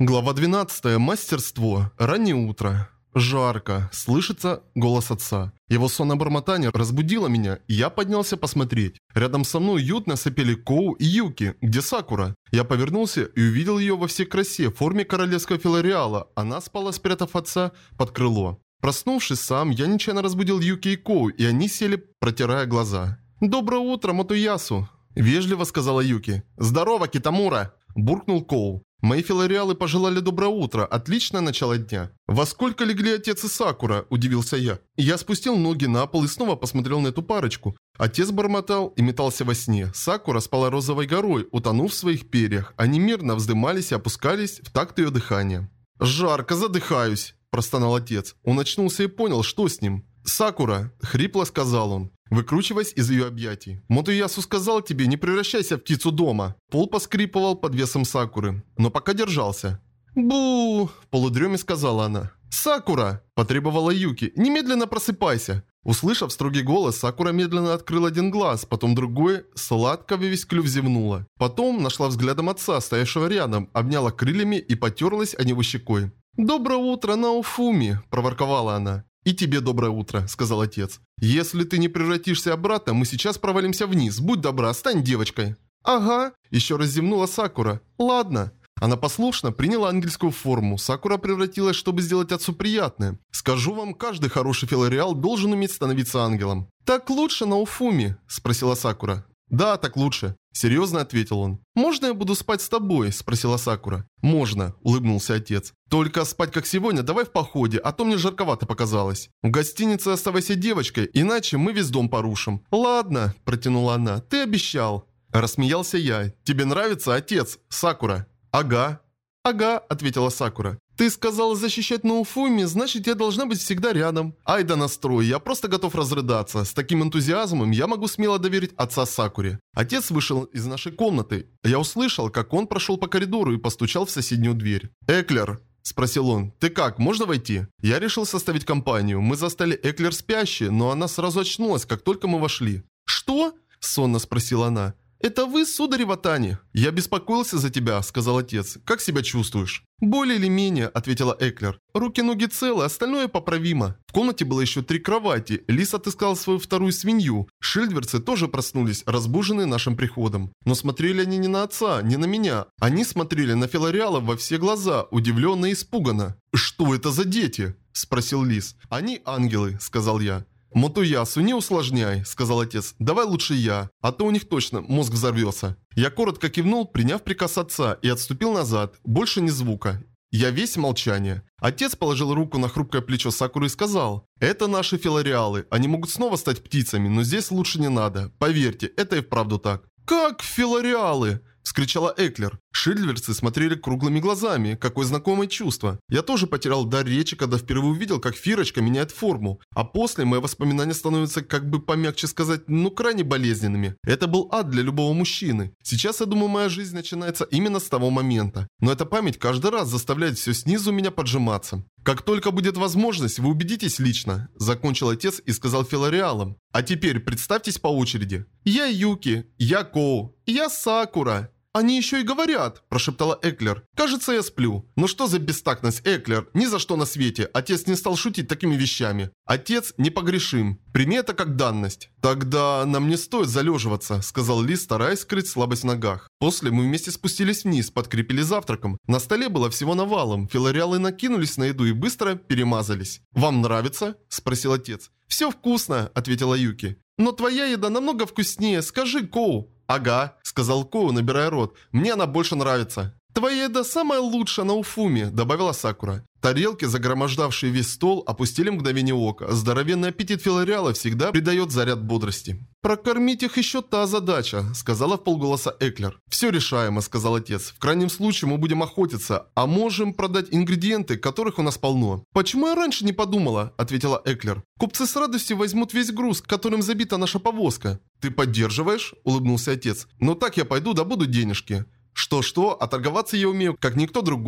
Глава 12. Мастерство. Раннее утро. Жарко. Слышится голос отца. Его сонное бормотание разбудило меня, и я поднялся посмотреть. Рядом со мной уютно сопели Коу и Юки. Где Сакура? Я повернулся и увидел ее во всей красе в форме королевского филариала. Она спала, спрятав отца под крыло. Проснувшись сам, я нечаянно разбудил Юки и Коу, и они сели, протирая глаза. «Доброе утро, Мотоясу!» – вежливо сказала Юки. «Здорово, Китамура!» – буркнул Коу. Мои филариалы пожелали доброе утро, отличное начало дня. «Во сколько легли отец и Сакура?» – удивился я. Я спустил ноги на пол и снова посмотрел на эту парочку. Отец бормотал и метался во сне. Сакура спала розовой горой, утонув в своих перьях. Они мирно вздымались и опускались в такт ее дыхания. «Жарко, задыхаюсь!» – простонал отец. Он очнулся и понял, что с ним. «Сакура!» – хрипло сказал он, выкручиваясь из ее объятий. «Мотоясу сказал тебе, не превращайся в птицу дома». Пол поскрипывал под весом Сакуры, но пока держался. «Бу!» – в полудреме сказала она. «Сакура!» – потребовала Юки. «Немедленно просыпайся!» Услышав строгий голос, Сакура медленно открыла один глаз, потом другой, сладко во весь клюв зевнула. Потом нашла взглядом отца, стоявшего рядом, обняла крыльями и потерлась о него щекой. «Доброе утро, Наофуми!» – проворковала она. «И тебе доброе утро», — сказал отец. «Если ты не превратишься обратно, мы сейчас провалимся вниз. Будь добра, стань девочкой». «Ага», — еще раз зевнула Сакура. «Ладно». Она послушно приняла ангельскую форму. Сакура превратилась, чтобы сделать отцу приятное. Скажу вам, каждый хороший филариал должен уметь становиться ангелом. «Так лучше, Наофуми?» – спросила Сакура. «Да, так лучше», – серьезно ответил он. «Можно я буду спать с тобой?» – спросила Сакура. «Можно», – улыбнулся отец. «Только спать как сегодня давай в походе, а то мне жарковато показалось. В гостинице оставайся девочкой, иначе мы весь дом порушим». «Ладно», – протянула она, – «ты обещал». Рассмеялся я. «Тебе нравится, отец, Сакура?» «Ага». «Ага», – ответила Сакура. «Ты сказала защищать Наофуми, значит, я должна быть всегда рядом». «Ай да настрой, я просто готов разрыдаться. С таким энтузиазмом я могу смело доверить отца Сакуре». Отец вышел из нашей комнаты. Я услышал, как он прошел по коридору и постучал в соседнюю дверь. «Эклер», – спросил он, – «ты как, можно войти?» Я решил составить компанию. Мы застали Эклер спящей, но она сразу очнулась, как только мы вошли. «Что?» – сонно спросила она. «Это вы, сударь Ватани?» «Я беспокоился за тебя», — сказал отец. «Как себя чувствуешь?» «Более или менее», — ответила Эклер. «Руки-ноги целы, остальное поправимо». В комнате было еще 3 кровати. Лис отыскал свою вторую свинью. Шильдверцы тоже проснулись, разбуженные нашим приходом. Но смотрели они не на отца, не на меня. Они смотрели на филариалов во все глаза, удивленно и испуганно. «Что это за дети?» — спросил Лис. «Они ангелы», — сказал я. «Мотоясу, не усложняй», — сказал отец. «Давай лучше я, а то у них точно мозг взорвется». Я коротко кивнул, приняв приказ отца, и отступил назад. Больше ни звука. Я весь молчание. Отец положил руку на хрупкое плечо Сакуры и сказал: «Это наши филариалы. Они могут снова стать птицами, но здесь лучше не надо. Поверьте, это и вправду так». «Как филариалы?» – вскричала Эклер. Шильдверцы смотрели круглыми глазами. Какое знакомое чувство. Я тоже потерял дар речи, когда впервые увидел, как Фирочка меняет форму. А после мои воспоминания становятся, как бы помягче сказать, крайне болезненными. Это был ад для любого мужчины. Сейчас, я думаю, моя жизнь начинается именно с того момента. Но эта память каждый раз заставляет все снизу меня поджиматься. «Как только будет возможность, вы убедитесь лично», – закончил отец и сказал филариалам. «А теперь представьтесь по очереди. Я Юки, я Коу, я Сакура». «Они еще и говорят», – прошептала Эклер. «Кажется, я сплю». «Ну что за бестактность, Эклер? Ни за что на свете. Отец не стал шутить такими вещами. Отец непогрешим. Прими это как данность». «Тогда нам не стоит залеживаться», – сказал Лис, стараясь скрыть слабость в ногах. После мы вместе спустились вниз, подкрепили завтраком. На столе было всего навалом. Филариалы накинулись на еду и быстро перемазались. «Вам нравится?» – спросил отец. «Все вкусно», – ответила Юки. «Но твоя еда намного вкуснее. Скажи, Коу». «Ага», — сказал Коу, набирая рот. «Мне она больше нравится». «Твоя еда самая лучшая на Уфуме», — добавила Сакура. Тарелки, загромождавшие весь стол, опустили мгновение ока. Здоровенный аппетит филариала всегда придает заряд бодрости. «Прокормить их еще та задача», — сказала вполголоса Эклер. «Все решаемо», — сказал отец. «В крайнем случае мы будем охотиться, а можем продать ингредиенты, которых у нас полно». «Почему я раньше не подумала?» — ответила Эклер. «Купцы с радостью возьмут весь груз, которым забита наша повозка». «Ты поддерживаешь?» — улыбнулся отец. «Ну так я пойду добуду денежки». Что-что, а торговаться я умею, как никто другой.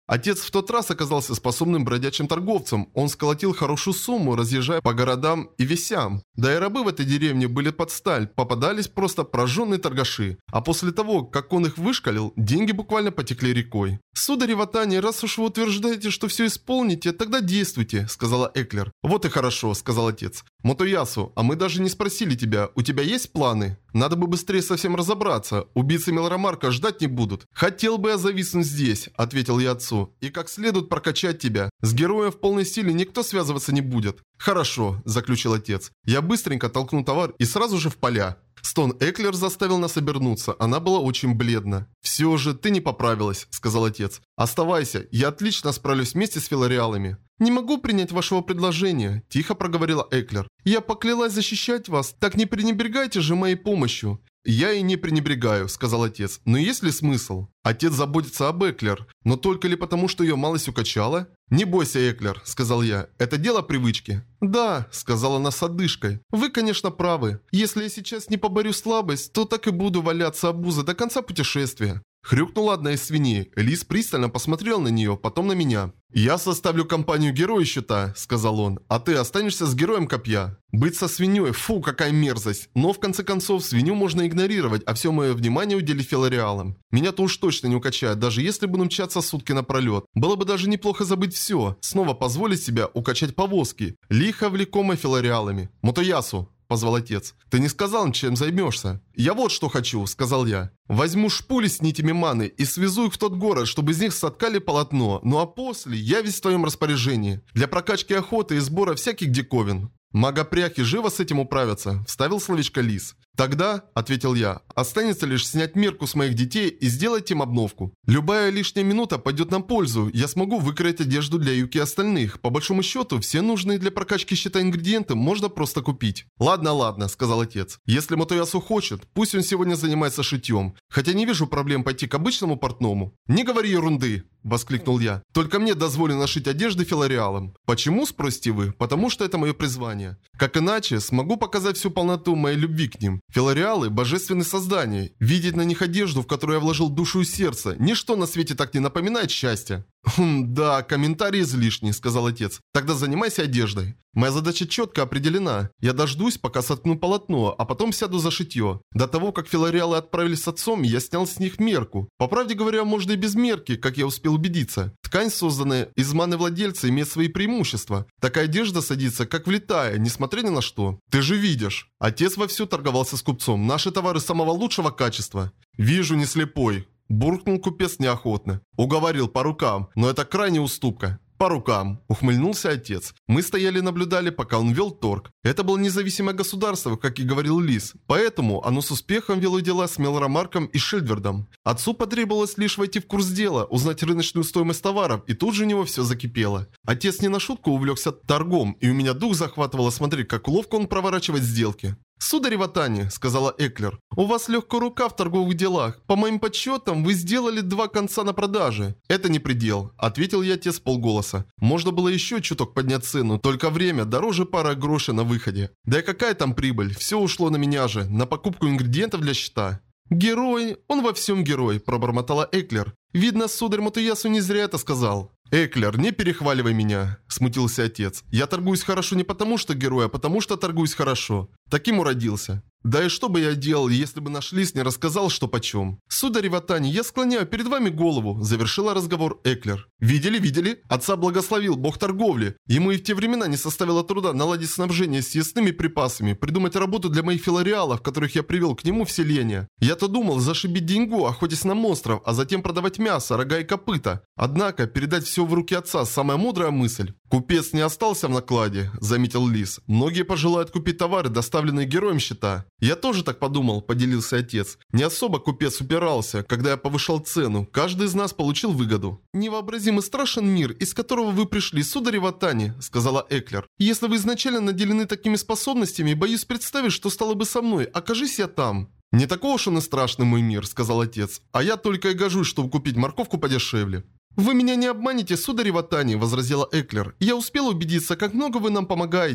Отец в тот раз оказался способным бродячим торговцем. Он сколотил хорошую сумму, разъезжая по городам и весям. Да и рабы в этой деревне были под сталь, попадались просто прожженные торгаши. А после того, как он их вышкалил, деньги буквально потекли рекой. «Сударь Иватани, раз уж вы утверждаете, что все исполните, тогда действуйте», — сказала Эклер. «Вот и хорошо», — сказал отец. «Мотоясу, а мы даже не спросили тебя, у тебя есть планы? Надо бы быстрее совсем разобраться. Убийцы Мелромарка ждать не будут. Хотел бы я зависнуть здесь», — ответил я отцу. «И как следует прокачать тебя. С героем в полной силе никто связываться не будет». «Хорошо», — заключил отец. «Я быстренько толкну товар и сразу же в поля». Стон Эклер заставил нас обернуться. Она была очень бледна. «Все же, ты не поправилась», — сказал отец. «Оставайся, я отлично справлюсь вместе с филариалами». «Не могу принять вашего предложения», – тихо проговорила Эклер. «Я поклялась защищать вас, так не пренебрегайте же моей помощью». «Я и не пренебрегаю», – сказал отец. «Но есть ли смысл?» Отец заботится об Эклер, но только ли потому, что ее малость укачала? «Не бойся, Эклер», – сказал я. «Это дело привычки». «Да», – сказала она с одышкой. «Вы, конечно, правы. Если я сейчас не поборю слабость, то так и буду валяться обузы до конца путешествия». Хрюкнула одна из свиней. Лис пристально посмотрел на нее, потом на меня. «Я составлю компанию героя щита», — сказал он, — «а ты останешься с героем копья». Быть со свиньей, фу, какая мерзость. Но в конце концов, свинью можно игнорировать, а все мое внимание уделить филариалам. Меня-то уж точно не укачает, даже если буду мчаться сутки напролет. Было бы даже неплохо забыть все, снова позволить себя укачать повозки, лихо влекомой филариалами. «Мотоясу», — позвал отец. «Ты не сказал, чем займешься?» «Я вот что хочу», — сказал я. «Возьму шпули с нитями маны и свезу их в тот город, чтобы из них соткали полотно. Ну а после я весь в твоем распоряжении. Для прокачки охоты и сбора всяких диковин». «Магопряхи живо с этим управятся», — вставил словечко Лис. «Тогда», — ответил я, — «останется лишь снять мерку с моих детей и сделать им обновку. Любая лишняя минута пойдет на пользу, я смогу выкроить одежду для Юки и остальных. По большому счету, все нужные для прокачки щита ингредиенты можно просто купить». «Ладно, ладно», — сказал отец. «Если Мотоясу хочет, пусть он сегодня занимается шитьем. Хотя не вижу проблем пойти к обычному портному». «Не говори ерунды», — воскликнул я. «Только мне дозволено шить одежды филариалам». «Почему?» — спросите вы. «Потому что это мое призвание. Как иначе, смогу показать всю полноту моей любви к ним. Филариалы – божественные создания. Видеть на них одежду, в которую я вложил душу и сердце, ничто на свете так не напоминает счастья». «Да, комментарий излишний», – сказал отец. «Тогда занимайся одеждой. Моя задача четко определена. Я дождусь, пока соткну полотно, а потом сяду за шитье. До того, как филариалы отправились с отцом, я снял с них мерку. По правде говоря, можно и без мерки, как я успел убедиться. Ткань, созданная из маны владельца, имеет свои преимущества. Такая одежда садится, как влитая, несмотря ни на что. Ты же видишь». Отец вовсю торговался с купцом. «Наши товары самого лучшего качества». «Вижу, не слепой». Буркнул купец неохотно. Уговорил по рукам, но это крайняя уступка. «По рукам», – ухмыльнулся отец. Мы стояли и наблюдали, пока он вел торг. Это было независимое государство, как и говорил Лис. Поэтому оно с успехом вело дела с Мелромарком и Шильдвердом. Отцу потребовалось лишь войти в курс дела, узнать рыночную стоимость товаров, и тут же у него все закипело. Отец не на шутку увлекся торгом, и у меня дух захватывало смотреть, как ловко он проворачивает сделки. «Сударь Иватани», — сказала Эклер, — «у вас легкая рука в торговых делах. По моим подсчетам, вы сделали 2 конца на продаже». «Это не предел», — ответил я отец полголоса. «Можно было еще чуток поднять цену, только время дороже пары грошей на выходе. Да и какая там прибыль, все ушло на меня же, на покупку ингредиентов для щита». «Герой, он во всем герой», – пробормотала Эклер. «Видно, сударь Мотоясу не зря это сказал». «Эклер, не перехваливай меня», – смутился отец. «Я торгуюсь хорошо не потому, что герой, а потому, что торгуюсь хорошо. Таким уродился». «Да и что бы я делал, если бы наш лис не рассказал, что почем?» «Сударь Иватани, я склоняю перед вами голову», – завершила разговор Эклер. «Видели, видели? Отца благословил, бог торговли. Ему и в те времена не составило труда наладить снабжение съестными припасами, придумать работу для моих филариалов, которых я привел к нему в селение. Я-то думал зашибить деньгу, охотясь на монстров, а затем продавать мясо, рога и копыта. Однако, передать все в руки отца – самая мудрая мысль». «Купец не остался в накладе», – заметил Лис. «Многие пожелают купить товары, доставленные героем щита». «Я тоже так подумал», – поделился отец. «Не особо купец упирался, когда я повышал цену. Каждый из нас получил выгоду». «Невообразимый страшен мир, из которого вы пришли, сударь Иватани», – сказала Эклер. «Если вы изначально наделены такими способностями, боюсь представить, что стало бы со мной, окажись я там». «Не такого уж он и страшный мой мир», – сказал отец. «А я только и гожусь, чтобы купить морковку подешевле». «Вы меня не обманете, сударь Иватани», – возразила Эклер. «Я успела убедиться, как много вы нам помогаете».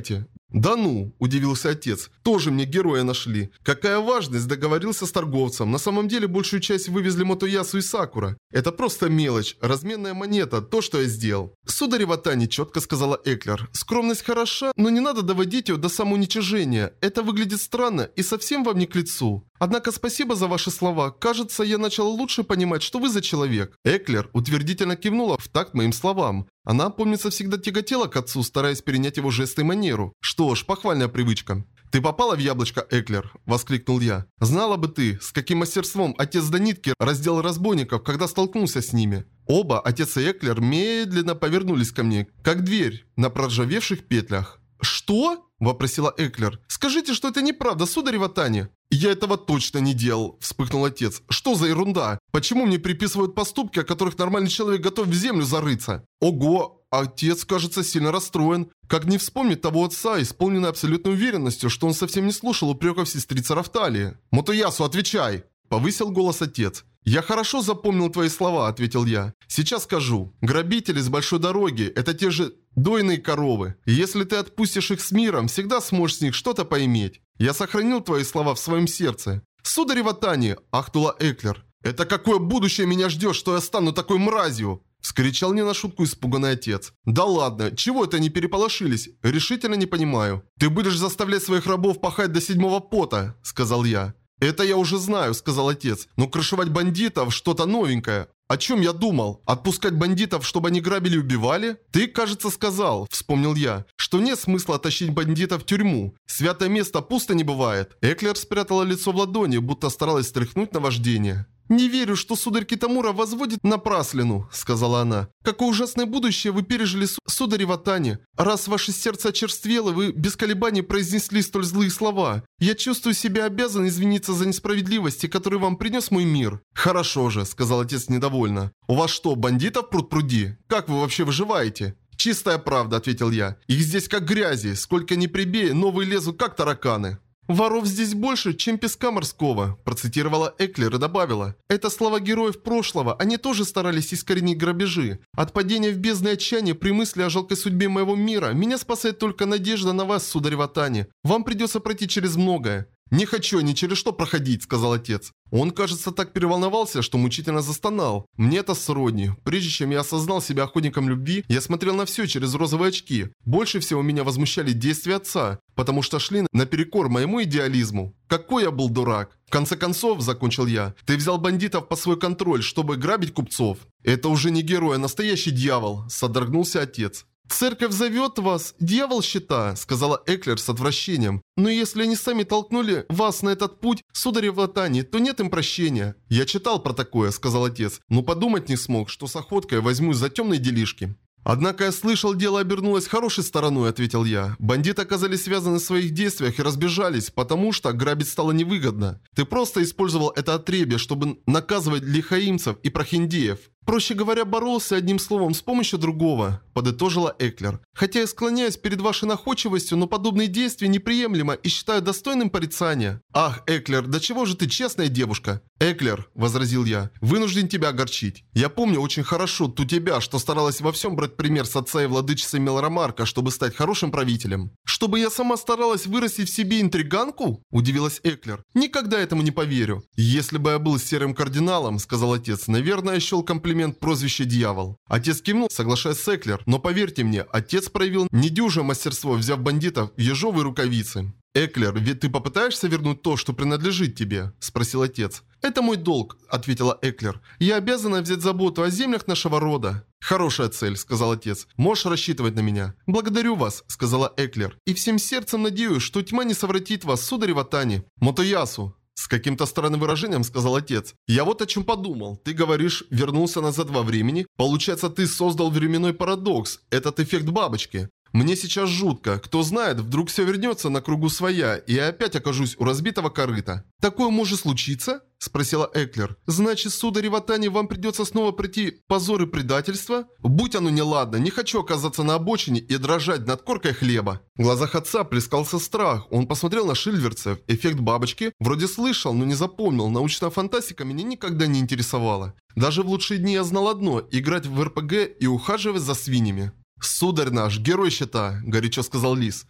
«Да ну!» – удивился отец. «Тоже мне героя нашли. Какая важность, договорился с торговцем. На самом деле большую часть вывезли Мотоясу и Сакура. Это просто мелочь, разменная монета, то, что я сделал». «Сударь Иватани», – четко сказала Эклер. «Скромность хороша, но не надо доводить ее до самоуничижения. Это выглядит странно и совсем вам не к лицу. Однако спасибо за ваши слова. Кажется, я начала лучше понимать, что вы за человек». Эклер утвердительно кивнула в такт моим словам. Она, помнится, всегда тяготела к отцу, стараясь перенять его жесты и манеру. Что ж, похвальная привычка. «Ты попала в яблочко, Эклер?» – воскликнул я. «Знала бы ты, с каким мастерством отец до нитки разделал разбойников, когда столкнулся с ними». Оба, отец и Эклер, медленно повернулись ко мне, как дверь на проржавевших петлях. «Что?» – вопросила Эклер. «Скажите, что это неправда, сударь Иватани». «Я этого точно не делал», – вспыхнул отец. «Что за ерунда? Почему мне приписывают поступки, о которых нормальный человек готов в землю зарыться?» «Ого! Отец, кажется, сильно расстроен. Как не вспомнить того отца, исполненный абсолютной уверенностью, что он совсем не слушал упреков сестрицы Рафталии?» «Мотоясу, отвечай!» – повысил голос отец. «Я хорошо запомнил твои слова», – ответил я. «Сейчас скажу. Грабители с большой дороги – это те же дойные коровы. И если ты отпустишь их с миром, всегда сможешь с них что-то поиметь. Я сохранил твои слова в своем сердце». «Сударь Иватани!» – ахнула Эклер. «Это какое будущее меня ждет, что я стану такой мразью?» – вскричал не на шутку испуганный отец. «Да ладно, чего это они переполошились? Решительно не понимаю». «Ты будешь заставлять своих рабов пахать до седьмого пота», – сказал я. «Это я уже знаю», – сказал отец. «Но крышевать бандитов – что-то новенькое. О чем я думал? Отпускать бандитов, чтобы они грабили и убивали? Ты, кажется, сказал, вспомнил я, что нет смысла тащить бандитов в тюрьму. Святое место пусто не бывает». Эклер спрятала лицо в ладони, будто старалась стряхнуть наваждение. «Не верю, что сударь Китамура возводит напраслину», — сказала она. «Какое ужасное будущее вы пережили, сударь Иватани. Раз ваше сердце очерствело, вы без колебаний произнесли столь злые слова. Я чувствую себя обязан извиниться за несправедливости, которые вам принес мой мир». «Хорошо же», — сказал отец недовольно. «У вас что, бандитов пруд-пруди? Как вы вообще выживаете?» «Чистая правда», — ответил я. «Их здесь как грязи. Сколько ни прибей, новые лезут как тараканы». «Воров здесь больше, чем песка морского», – процитировала Эклер и добавила. «Это слова героев прошлого, они тоже старались искоренить грабежи. От падения в бездны отчаяния при мысли о жалкой судьбе моего мира меня спасает только надежда на вас, сударь Иватани. Вам придется пройти через многое». «Не хочу ни через что проходить», – сказал отец. Он, кажется, так переволновался, что мучительно застонал. Мне это сродни. Прежде чем я осознал себя охотником любви, я смотрел на все через розовые очки. Больше всего меня возмущали действия отца, потому что шли наперекор моему идеализму. Какой я был дурак. В конце концов, закончил я, ты взял бандитов под свой контроль, чтобы грабить купцов. Это уже не герой, а настоящий дьявол, содрогнулся отец. «Церковь зовет вас, дьявол щита», — сказала Эклер с отвращением. «Но если они сами толкнули вас на этот путь, сударь Иватани, то нет им прощения». «Я читал про такое», — сказал отец, но подумать не смог, что с охоткой возьмусь за темные делишки. «Однако я слышал, дело обернулось хорошей стороной», — ответил я. «Бандиты оказались связаны в своих действиях и разбежались, потому что грабить стало невыгодно. Ты просто использовал это отребье, чтобы наказывать лихаимцев и прохиндеев. Проще говоря, боролся одним словом с помощью другого», – подытожила Эклер. «Хотя я склоняюсь перед вашей находчивостью, но подобные действия неприемлемо и считаю достойным порицания». «Ах, Эклер, да чего же ты честная девушка?» «Эклер», – возразил я, – «вынужден тебя огорчить. Я помню очень хорошо ту тебя, что старалась во всем брать пример с отца и владычицы Мелорамарка, чтобы стать хорошим правителем». «Чтобы я сама старалась вырастить в себе интриганку?» – удивилась Эклер. «Никогда этому не поверю». «Если бы я был серым кардиналом», – сказал отец, – «наверное, я счел комплимент прозвище «Дьявол». Отец кивнул, соглашаясь с Эклер, но поверьте мне, отец проявил недюжее мастерство, взяв бандитов в ежовые рукавицы. «Эклер, ведь ты попытаешься вернуть то, что принадлежит тебе?» – спросил отец. «Это мой долг», – ответила Эклер. «Я обязана взять заботу о землях нашего рода». «Хорошая цель», – сказал отец. «Можешь рассчитывать на меня». «Благодарю вас», – сказала Эклер. «И всем сердцем надеюсь, что тьма не совратит вас, сударь Иватани». «Мотоясу». С каким-то странным выражением сказал отец. «Я вот о чем подумал. Ты говоришь, вернулся назад во времени. Получается, ты создал временной парадокс. Этот эффект бабочки. Мне сейчас жутко. Кто знает, вдруг все вернется на кругу своя, и я опять окажусь у разбитого корыта». «Такое может случиться?» – спросила Эклер. «Значит, сударь Иватани, вам придется снова пройти позор и предательство? Будь оно неладно, не хочу оказаться на обочине и дрожать над коркой хлеба». В глазах отца плескался страх. Он посмотрел на шильверцев. Эффект бабочки вроде слышал, но не запомнил. Научная фантастика меня никогда не интересовала. Даже в лучшие дни я знал одно – играть в РПГ и ухаживать за свиньями. «Сударь наш, герой щита», – горячо сказал Лис.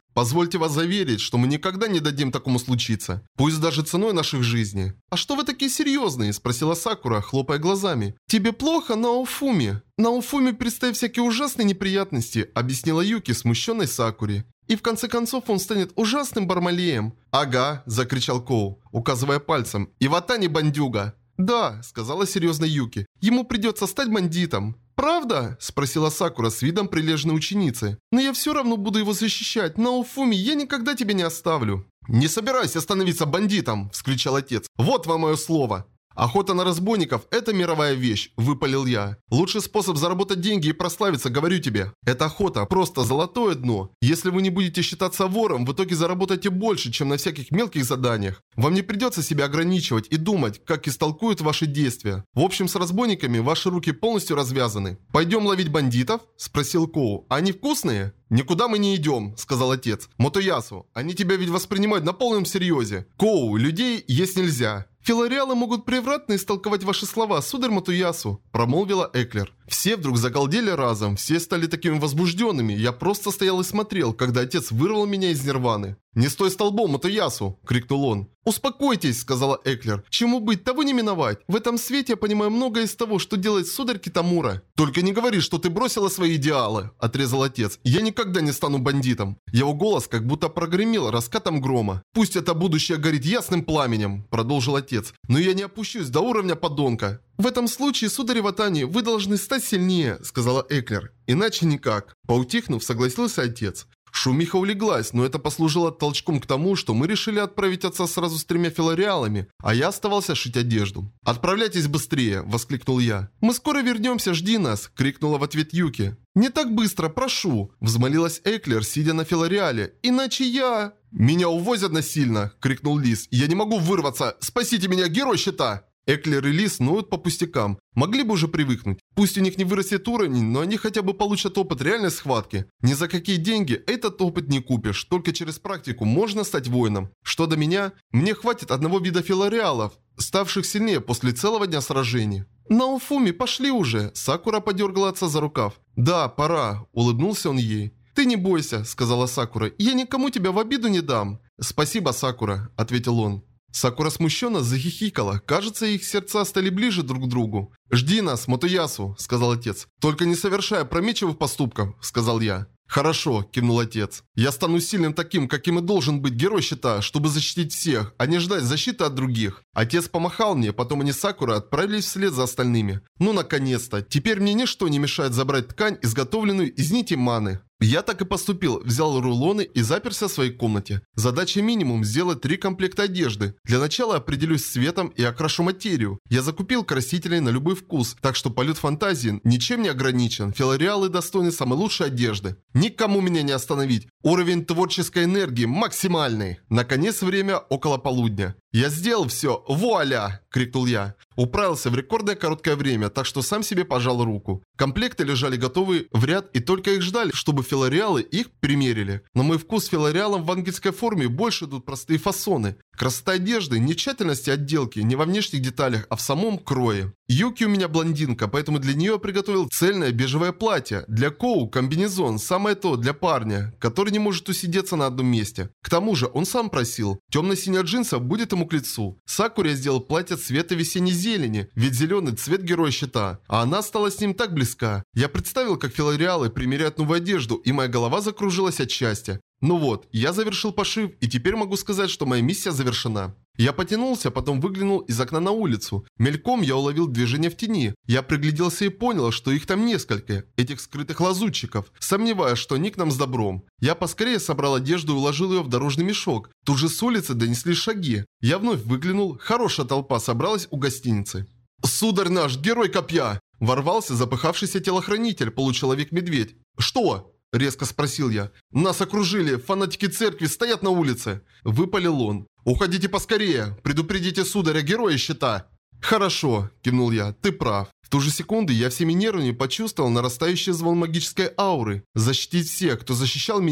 Позвольте вас заверить, что мы никогда не дадим такому случиться. Пусть даже ценой наших жизней. А что вы такие серьезные? Спросила Сакура, хлопая глазами. Тебе плохо, Наофуми? Наофуми предстоят всякие ужасные неприятности, объяснила Юки, смущенной Сакуре. И в конце концов он станет ужасным бармалеем. Ага, закричал Коу, указывая пальцем. Иватани бандюга. Да, сказала серьезно Юки. Ему придется стать бандитом. «Правда?» – спросила Сакура с видом прилежной ученицы. «Но я все равно буду его защищать. Наофуми, я никогда тебя не оставлю». «Не собирайся становиться бандитом!» – вскричал отец. «Вот вам мое слово!» «Охота на разбойников – это мировая вещь», – выпалил я. «Лучший способ заработать деньги и прославиться, говорю тебе. Это охота, просто золотое дно. Если вы не будете считаться вором, в итоге заработаете больше, чем на всяких мелких заданиях. Вам не придется себя ограничивать и думать, как истолкуют ваши действия. В общем, с разбойниками ваши руки полностью развязаны». «Пойдем ловить бандитов?» – спросил Коу. «Они вкусные?» «Никуда мы не идем», – сказал отец. «Мотоясу, они тебя ведь воспринимают на полном серьезе. Коу, людей есть нельзя». «Филариалы могут превратно истолковать ваши слова, сударь Мотоясу», – промолвила Эклер. Все вдруг загалдели разом, все стали такими возбужденными. Я просто стоял и смотрел, когда отец вырвал меня из нирваны. «Не стой столбом, Мотоясу!» – крикнул он. «Успокойтесь», – сказала Эклер. «Чему быть, того не миновать. В этом свете я понимаю многое из того, что делает сударь Китамура». «Только не говори, что ты бросила свои идеалы», – отрезал отец. «Я никогда не стану бандитом». Его голос как будто прогремел раскатом грома. «Пусть это будущее горит ясным пламенем», – продолжил отец. «Но я не опущусь до уровня подонка». «В этом случае, сударь Иватани, вы должны стать сильнее», – сказала Эклер. «Иначе никак». Поутихнув, согласился отец. Шумиха улеглась, но это послужило толчком к тому, что мы решили отправить отца сразу с 3 филариалами, а я оставался шить одежду. «Отправляйтесь быстрее!» – воскликнул я. «Мы скоро вернемся, жди нас!» – крикнула в ответ Юки. «Не так быстро, прошу!» – взмолилась Эклер, сидя на филариале. «Иначе я...» «Меня увозят насильно!» – крикнул Лис. «Я не могу вырваться! Спасите меня, герой щита!» Эклер и Лис ноют по пустякам. Могли бы уже привыкнуть. Пусть у них не вырастет уровень, но они хотя бы получат опыт реальной схватки. Ни за какие деньги этот опыт не купишь. Только через практику можно стать воином. Что до меня, мне хватит одного вида филариалов, ставших сильнее после целого дня сражений. «Наофуми, пошли уже!» Сакура подергала отца за рукав. «Да, пора», – улыбнулся он ей. «Ты не бойся», – сказала Сакура. «Я никому тебя в обиду не дам». «Спасибо, Сакура», – ответил он. Сакура смущенно захихикала. Кажется, их сердца стали ближе друг к другу. «Жди нас, Мотоясу», – сказал отец. «Только не совершая опрометчивых поступков», – сказал я. «Хорошо», – кивнул отец. «Я стану сильным таким, каким и должен быть герой щита, чтобы защитить всех, а не ждать защиты от других». Отец помахал мне, потом они с Сакурой отправились вслед за остальными. Ну, наконец-то. Теперь мне ничто не мешает забрать ткань, изготовленную из нити маны. Я так и поступил, взял рулоны и заперся в своей комнате. Задача минимум сделать 3 комплекта одежды. Для начала определюсь с цветом и окрашу материю. Я закупил красителей на любой вкус, так что полет фантазии ничем не ограничен. Филариалы достойны самой лучшей одежды. Никому меня не остановить. Уровень творческой энергии максимальный. Наконец время около полудня. «Я сделал все! Вуаля!» – крикнул я. Управился в рекордное короткое время, так что сам себе пожал руку. Комплекты лежали готовые в ряд и только их ждали, чтобы филариалы их примерили. На мой вкус филариалам в ангельской форме больше идут простые фасоны. Красота одежды не в тщательности отделки, не во внешних деталях, а в самом крое. Юки у меня блондинка, поэтому для нее я приготовил цельное бежевое платье. Для Коу комбинезон, самое то для парня, который не может усидеться на одном месте. К тому же он сам просил. Темно-синяя джинса будет ему к лицу. Сакуре я сделал платье цвета весенней зелени, ведь зеленый цвет героя щита. А она стала с ним так близка. Я представил, как филариалы примеряют новую одежду, и моя голова закружилась от счастья. Ну вот, я завершил пошив, и теперь могу сказать, что моя миссия завершена. Я потянулся, потом выглянул из окна на улицу. Мельком я уловил движение в тени. Я пригляделся и понял, что их там несколько, этих скрытых лазутчиков, сомневаясь, что они к нам с добром. Я поскорее собрал одежду и уложил ее в дорожный мешок. Тут же с улицы донеслись шаги. Я вновь выглянул, хорошая толпа собралась у гостиницы. «Сударь наш, герой копья!» Ворвался запыхавшийся телохранитель, получеловек-медведь. «Что?» – резко спросил я. «Нас окружили, фанатики церкви стоят на улице!» Выпалил он. «Уходите поскорее! Предупредите сударя героя щита!» «Хорошо», – кивнул я, – «ты прав». В ту же секунду я всеми нервами почувствовал нарастающий звон магической ауры. Защитить всех, кто защищал меня.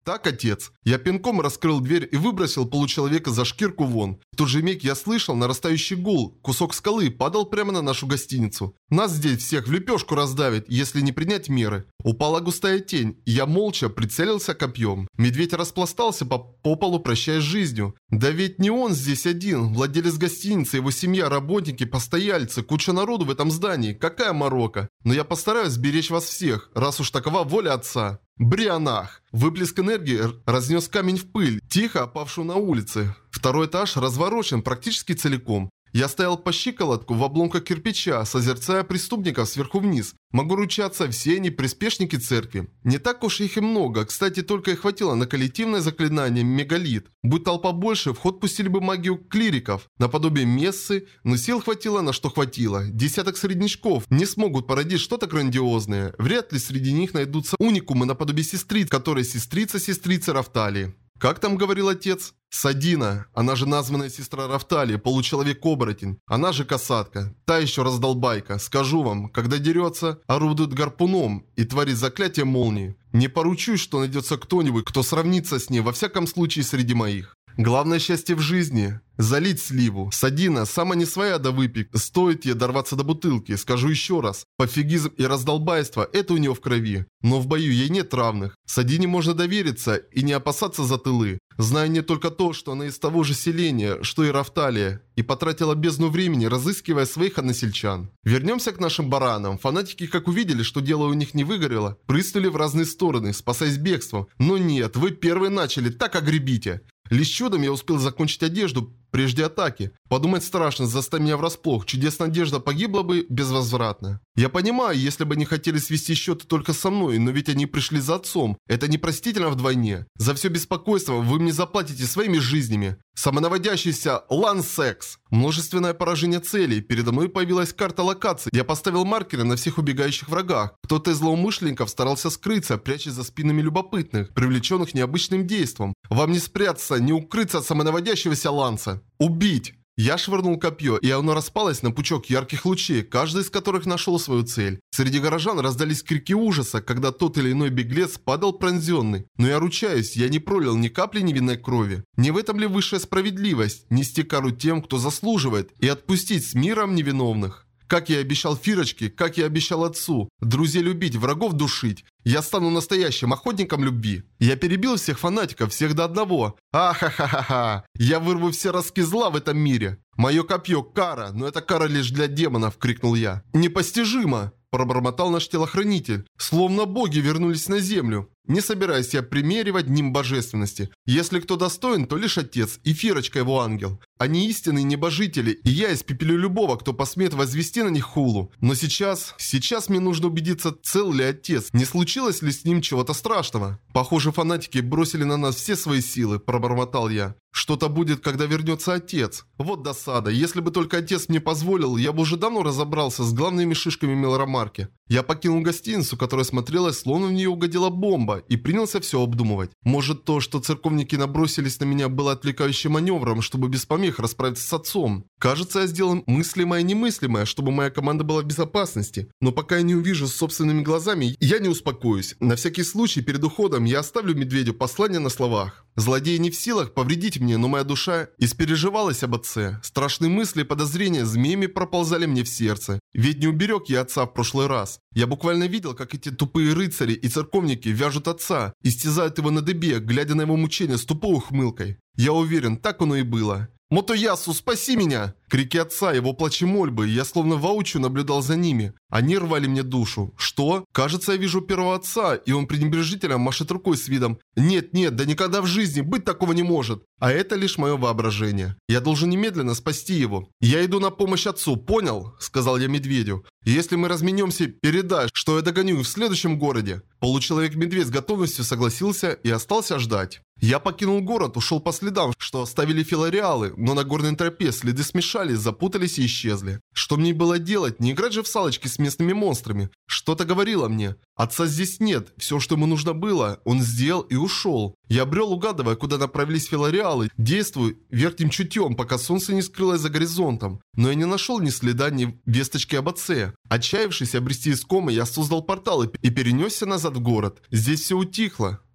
Так, отец. Я пинком раскрыл дверь и выбросил получеловека за шкирку вон. В тот же миг я слышал нарастающий гул. Кусок скалы падал прямо на нашу гостиницу. Нас здесь всех в лепешку раздавит, если не принять меры. Упала густая тень, и я молча прицелился копьем. Медведь распластался по полу, прощаясь с жизнью. Да ведь не он здесь один. Владелец гостиницы, его семья, работники, постояльцы, куча народу в этом здании. Какая морока. Но я постараюсь сберечь вас всех, раз уж такова воля отца. Брианах! Выплеск энергии разнес камень в пыль, тихо опавшую на улице. Второй этаж разворочен практически целиком. Я стоял по щиколотку в обломках кирпича, созерцая преступников сверху вниз. Могу ручаться, все они приспешники церкви. Не так уж их и много, кстати, только и хватило на коллективное заклинание мегалит. Будь толпа больше, в ход пустили бы магию клириков, наподобие мессы, но сил хватило на что хватило. Десяток среднячков не смогут породить что-то грандиозное. Вряд ли среди них найдутся уникумы наподобие сестриц, которые сестрица Рафталии. Как там говорил отец? Садина, она же названная сестра Рафталии, получеловек-оборотень, она же касатка, та еще раздолбайка. Скажу вам, когда дерется, орудует гарпуном и творит заклятие молнии. Не поручусь, что найдется кто-нибудь, кто сравнится с ней, во всяком случае среди моих. Главное счастье в жизни – залить сливу. Садина сама не своя да выпек. Стоит ей дорваться до бутылки. Скажу еще раз. Пофигизм и раздолбайство – это у нее в крови. Но в бою ей нет равных. Садине можно довериться и не опасаться за тылы. Знаю не только то, что она из того же селения, что и Рафталия, и потратила бездну времени, разыскивая своих односельчан. Вернемся к нашим баранам. Фанатики, как увидели, что дело у них не выгорело, прыснули в разные стороны, спасаясь бегством. Но нет, вы первые начали, так огребите. Лишь чудом я успел закончить одежду прежде атаки. Подумать страшно, застать меня врасплох. Чудесная одежда погибла бы безвозвратно. Я понимаю, если бы они хотели свести счеты только со мной, но ведь они пришли за отцом. Это непростительно вдвойне. За все беспокойство вы мне заплатите своими жизнями. Самонаводящийся лансекс. Множественное поражение целей. Передо мной появилась карта локаций. Я поставил маркеры на всех убегающих врагах. Кто-то из злоумышленников старался скрыться, прячась за спинами любопытных, привлеченных необычным действом. Вам не спрятаться, не укрыться от самонаводящегося ланса. Убить! Я швырнул копье, и оно распалось на пучок ярких лучей, каждый из которых нашел свою цель. Среди горожан раздались крики ужаса, когда тот или иной беглец падал пронзенный. Но я ручаюсь, я не пролил ни капли невинной крови. Не в этом ли высшая справедливость? Нести кару тем, кто заслуживает, и отпустить с миром невиновных? Как я и обещал Фирочке, как я и обещал отцу. Друзей любить, врагов душить. Я стану настоящим охотником любви. Я перебил всех фанатиков, всех до одного. Ахахахаха. Я вырву все ростки зла в этом мире. Мое копье – кара, но это кара лишь для демонов, крикнул я. Непостижимо! Пробормотал наш телохранитель. Словно боги вернулись на землю. Не собираюсь я примеривать ним божественности. Если кто достоин, то лишь отец и Фирочка его ангел. Они истинные небожители, и я испепелю любого, кто посмеет возвести на них хулу. Но сейчас мне нужно убедиться, цел ли отец, не случилось ли с ним чего-то страшного. Похоже, фанатики бросили на нас все свои силы, пробормотал я. Что-то будет, когда вернется отец. Вот досада. Если бы только отец мне позволил, я бы уже давно разобрался с главными шишками мелорамарки. Я покинул гостиницу, которая смотрелась, словно в нее угодила бомба, и принялся все обдумывать. Может, то, что церковники набросились на меня, было отвлекающим маневром, чтобы без помех расправиться с отцом. Кажется, я сделал мыслимое и немыслимое, чтобы моя команда была в безопасности. Но пока я не увижу собственными глазами, я не успокоюсь. На всякий случай, перед уходом, я оставлю медведю послание на словах. Злодеи не в силах повредить мне, но моя душа испереживалась об отце. Страшные мысли и подозрения змеями проползали мне в сердце. Ведь не уберег я отца в прошлый раз. Я буквально видел, как эти тупые рыцари и церковники вяжут отца, истязают его на дыбе, глядя на его мучения с тупой ухмылкой. Я уверен, так оно и было. «Мотоясу, спаси меня!» Крики отца, его плач и мольбы, я словно воочию наблюдал за ними. Они рвали мне душу. Что? Кажется, я вижу первого отца, и он пренебрежительно машет рукой с видом «Нет, нет, да никогда в жизни, быть такого не может!» А это лишь мое воображение. Я должен немедленно спасти его. «Я иду на помощь отцу, понял?» – сказал я медведю. «Если мы разменемся, передай, что я догоню их в следующем городе». Получеловек-медведь с готовностью согласился и остался ждать. Я покинул город, ушел по следам, что оставили филариалы, но на горной тропе следы смешались, запутались и исчезли. Что мне было делать? Не играть же в салочки с местными монстрами. Что-то говорило мне. Отца здесь нет. Все, что ему нужно было, он сделал и ушел. Я брел, угадывая, куда направились филариалы, действуя верхним чутьем, пока солнце не скрылось за горизонтом. Но я не нашел ни следа, ни весточки об отце. Отчаявшись обрести искомое, я создал портал и перенесся назад в город. Здесь все утихло.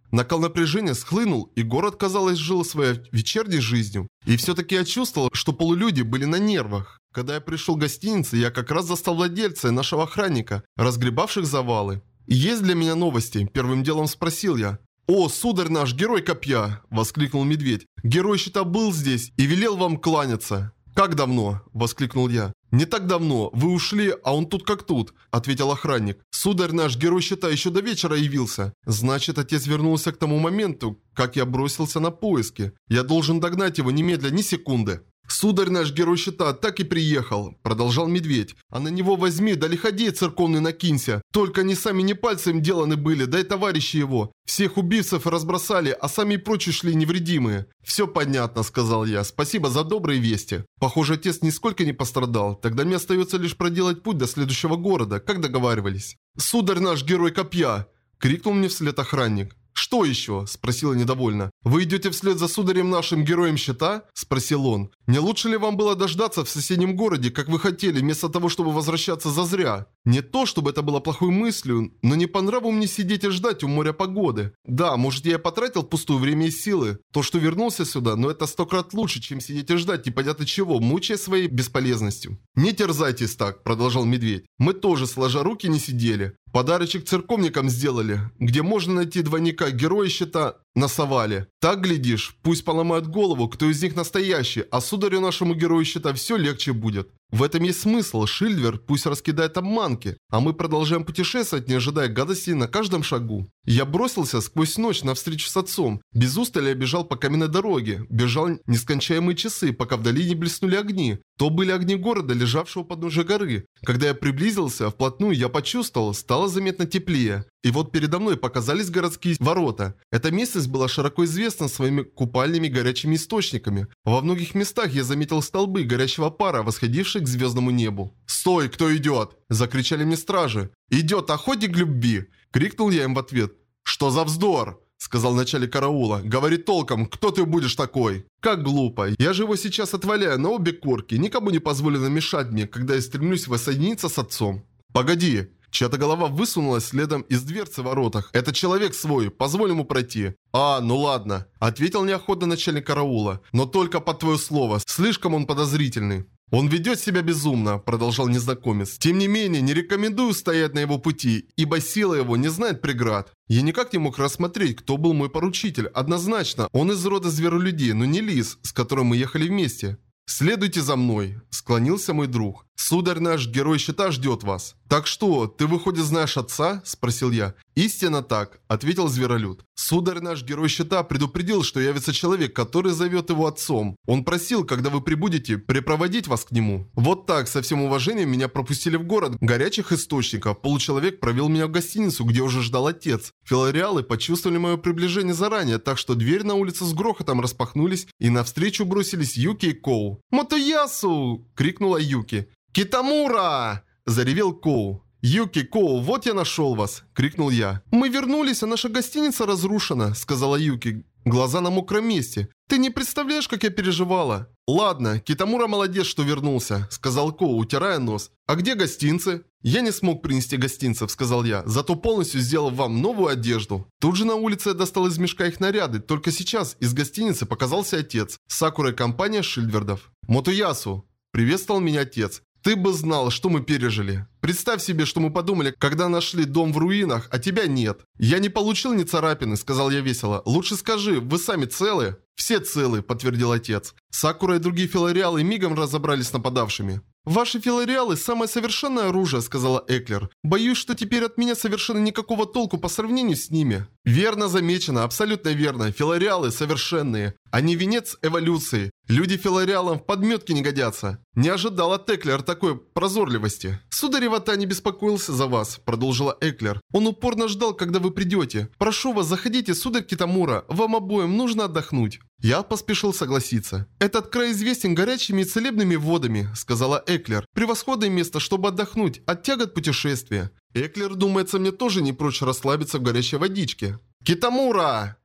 Накал напряжения схлынул, и город, казалось, жил своей вечерней жизнью. И все-таки я чувствовал, что полулюди были на нервах. Когда я пришел в гостиницу, я как раз застал владельца и нашего охранника, разгребавших завалы. «Есть для меня новости?» – первым делом спросил я. «О, сударь наш, герой копья!» – воскликнул медведь. «Герой щита был здесь и велел вам кланяться». «Как давно?» – воскликнул я. «Не так давно. Вы ушли, а он тут как тут», – ответил охранник. «Сударь наш, герой щита еще до вечера явился. Значит, отец вернулся к тому моменту, как я бросился на поиски. Я должен догнать его немедля, ни секунды». «Сударь наш, герой щита, так и приехал», – продолжал медведь. «А на него возьми, да лиходей церковный накинься. Только они сами не пальцем деланы были, да и товарищи его. Всех убийцев разбросали, а сами и прочие шли невредимые». «Все понятно», – сказал я. «Спасибо за добрые вести». Похоже, отец нисколько не пострадал. Тогда мне остается лишь проделать путь до следующего города, как договаривались. «Сударь наш, герой копья!» – крикнул мне вслед охранник. «Что еще?» – спросила недовольно. «Вы идете вслед за сударем нашим героем щита?» – спросил он. «Не лучше ли вам было дождаться в соседнем городе, как вы хотели, вместо того, чтобы возвращаться зазря? Не то, чтобы это было плохой мыслью, но не по нраву мне сидеть и ждать у моря погоды. Да, может, я и потратил впустую время и силы. То, что вернулся сюда, но это 100 крат лучше, чем сидеть и ждать непонятно чего, мучая своей бесполезностью». «Не терзайтесь так», – продолжал медведь. «Мы тоже, сложа руки, не сидели. Подарочек церковникам сделали, где можно найти двойника героя щита насовали. Так, глядишь, пусть поломают голову, кто из них настоящий, а сударю нашему герою щита все легче будет. В этом есть смысл, Шильдвер пусть раскидает обманки, а мы продолжаем путешествовать, не ожидая гадостей на каждом шагу». Я бросился сквозь ночь навстречу с отцом. Без устали я бежал по каменной дороге, бежал нескончаемые часы, пока вдали не блеснули огни. То были огни города, лежавшего у подножия горы. Когда я приблизился вплотную, я почувствовал, стало заметно теплее. И вот передо мной показались городские ворота. Эта местность была широко известна своими купальными горячими источниками. Во многих местах я заметил столбы горячего пара, восходившие к звездному небу. «Стой, кто идет?» – закричали мне стражи. «Идет охотник любви!» – крикнул я им в ответ. «Что за вздор?» – сказал начальник караула. «Говори толком, кто ты будешь такой?» «Как глупо. Я же его сейчас отваляю на обе корки. Никому не позволено мешать мне, когда я стремлюсь воссоединиться с отцом». «Погоди!» Чья-то голова высунулась следом из дверцы в воротах. «Это человек свой, позволь ему пройти». «А, ну ладно», – ответил неохотно начальник караула. «Но только под твое слово, слишком он подозрительный». «Он ведет себя безумно», – продолжал незнакомец. «Тем не менее, не рекомендую стоять на его пути, ибо сила его не знает преград». Я никак не мог рассмотреть, кто был мой поручитель. Однозначно, он из рода зверолюдей, но не лис, с которым мы ехали вместе. «Следуйте за мной», – склонился мой друг. «Сударь наш, герой щита, ждет вас». «Так что, ты, выходит, знаешь отца?» – спросил я. «Истинно так», – ответил зверолюд. «Сударь наш, герой щита, предупредил, что явится человек, который зовет его отцом. Он просил, когда вы прибудете, припроводить вас к нему». Вот так, со всем уважением, меня пропустили в город горячих источников. Получеловек провел меня в гостиницу, где уже ждал отец. Филариалы почувствовали мое приближение заранее, так что дверь на улице с грохотом распахнулись, и навстречу бросились Юки и Коу. «Мотоясу!» – крикнула Юки. «Китамура!» – заревел Коу. «Юки, Коу, вот я нашел вас!» – крикнул я. «Мы вернулись, а наша гостиница разрушена», – сказала Юки. Глаза на мокром месте. «Ты не представляешь, как я переживала!» «Ладно, Китамура молодец, что вернулся», – сказал Коу, утирая нос. «А где гостинцы?» «Я не смог принести гостинцев», – сказал я, «зато полностью сделал вам новую одежду». Тут же на улице я достал из мешка их наряды. Только сейчас из гостиницы показался отец. Сакура и компания Шильдвердов. «Мотоясу!» – приветствовал меня отец. «Ты бы знал, что мы пережили. Представь себе, что мы подумали, когда нашли дом в руинах, а тебя нет». «Я не получил ни царапины», – сказал я весело. «Лучше скажи, вы сами целы?» «Все целы», – подтвердил отец. Сакура и другие филариалы мигом разобрались с нападавшими. «Ваши филариалы – самое совершенное оружие», – сказала Эклер. «Боюсь, что теперь от меня совершенно никакого толку по сравнению с ними». «Верно замечено, абсолютно верно. Филариалы совершенные. Они венец эволюции. Люди филариалам в подметке не годятся». «Не ожидал от Эклер такой прозорливости». «Сударь Ивата не беспокоился за вас», – продолжила Эклер. «Он упорно ждал, когда вы придете. Прошу вас, заходите, сударь Китамура. Вам обоим нужно отдохнуть». Я поспешил согласиться. «Этот край известен горячими и целебными водами», – сказала Эклер. «Превосходное место, чтобы отдохнуть от тягот путешествия». Эклер, думается, мне тоже не прочь расслабиться в горячей водичке. «Китамура!»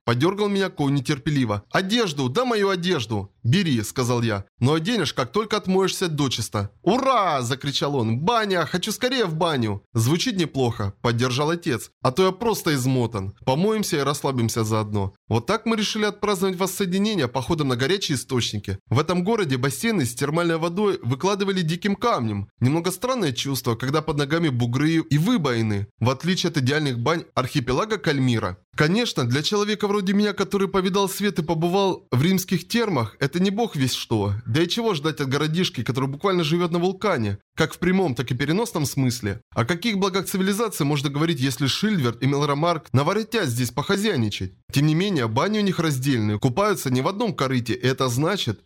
Подергал меня Коу нетерпеливо. «Одежду! Да мою одежду!» «Бери», — сказал я. «Но оденешь, как только отмоешься дочисто». «Ура!» — закричал он. «Баня! Хочу скорее в баню!» «Звучит неплохо», — поддержал отец. «А то я просто измотан. Помоемся и расслабимся заодно». Вот так мы решили отпраздновать воссоединение походом на горячие источники. В этом городе бассейны с термальной водой выкладывали диким камнем. Немного странное чувство, когда под ногами бугры и выбоины, в отличие от идеальных бань архипелага Кальмира. Конечно, для человека вроде меня, который повидал свет и побывал в римских термах, это не бог весть что. Да и чего ждать от городишки, который буквально живет на вулкане, как в прямом, так и переносном смысле. О каких благах цивилизации можно говорить, если Шильдверт и Мелромарк наворотят здесь похозяйничать? Тем не менее, бани у них раздельные, купаются не в одном корыте. Это значит...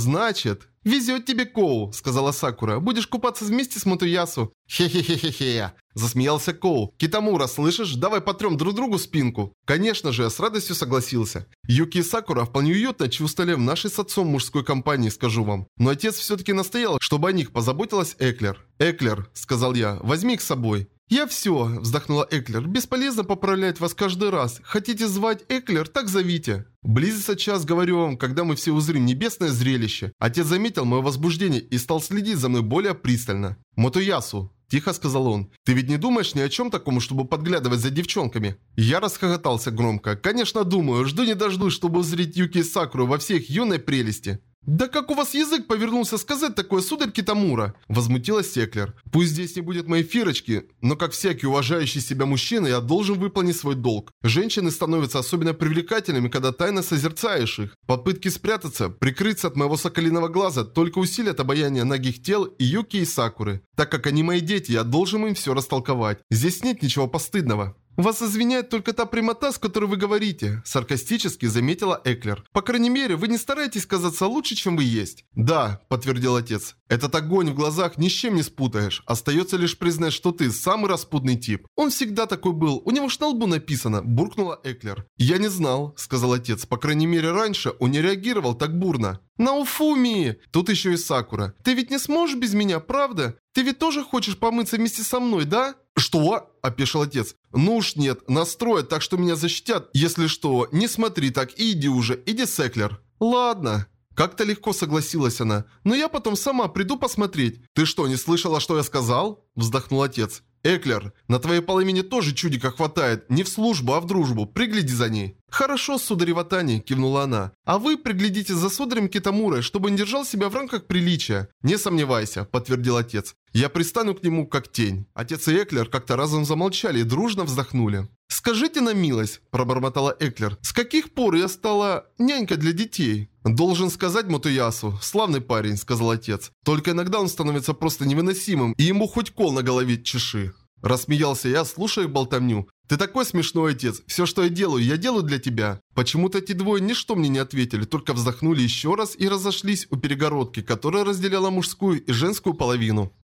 «Везет тебе, Коу», — сказала Сакура. «Будешь купаться вместе с Мотоясу». «Хе-хе-хе-хе-хе», — засмеялся Коу. «Китамура, слышишь? Давай потрем друг другу спинку». Конечно же, я с радостью согласился. Юки и Сакура вполне уютно чувствовали в нашей с отцом мужской компании, скажу вам. Но отец все-таки настоял, чтобы о них позаботилась Эклер. «Эклер», — сказал я, — «возьми их с собой». «Я все», — вздохнула Эклер. «Бесполезно поправлять вас каждый раз. Хотите звать Эклер, так зовите». Близится час, говорю вам, когда мы все узрим небесное зрелище. Отец заметил мое возбуждение и стал следить за мной более пристально. «Мотоясу», – тихо сказал он, – «ты ведь не думаешь ни о чем таком, чтобы подглядывать за девчонками?» Я расхохотался громко. «Конечно думаю, жду не дождусь, чтобы узреть Юки и Сакуру во всей их юной прелести». «Да как у вас язык повернулся сказать такое, сударь Китамура?» Возмутилась Эклер. «Пусть здесь не будет моей Фирочки, но как всякий уважающий себя мужчина, я должен выполнить свой долг. Женщины становятся особенно привлекательными, когда тайно созерцаешь их. Попытки спрятаться, прикрыться от моего соколиного глаза только усилят обаяние нагих тел и Юки и Сакуры. Так как они мои дети, я должен им все растолковать. Здесь нет ничего постыдного». «Вас извиняет только та прямота, с которой вы говорите», – саркастически заметила Эклер. «По крайней мере, вы не стараетесь казаться лучше, чем вы есть». «Да», – подтвердил отец. «Этот огонь в глазах ни с чем не спутаешь. Остается лишь признать, что ты самый распутный тип». «Он всегда такой был. У него ж на лбу написано», – буркнула Эклер. «Я не знал», – сказал отец. «По крайней мере, раньше он не реагировал так бурно». «Науфуми!» Тут еще и Сакура. «Ты ведь не сможешь без меня, правда? Ты ведь тоже хочешь помыться вместе со мной, да?» «Что?» – опешил отец. «Ну уж нет, настроят так, что меня защитят. Если что, не смотри так и иди уже, иди с Эклер». «Ладно». Как-то легко согласилась она. «Но я потом сама приду посмотреть». «Ты что, не слышала, что я сказал?» – вздохнул отец. «Эклер, на твоей половине тоже чудика хватает. Не в службу, а в дружбу. Пригляди за ней». «Хорошо, сударь Ватани», – кивнула она. «А вы приглядите за сударем Китамурой, чтобы он держал себя в рамках приличия». «Не сомневайся», – подтвердил отец. «Я пристану к нему как тень». Отец и Эклер как-то разом замолчали и дружно вздохнули. «Скажите на милость», – пробормотала Эклер, – «с каких пор я стала нянькой для детей?» «Должен сказать Мотоясу, славный парень», – сказал отец. «Только иногда он становится просто невыносимым, и ему хоть кол на голове чеши». Рассмеялся я, слушая их болтовню. «Ты такой смешной, отец. Все, что я делаю для тебя». Почему-то эти двое ничто мне не ответили, только вздохнули еще раз и разошлись у перегородки, которая разделяла мужскую и женскую половину.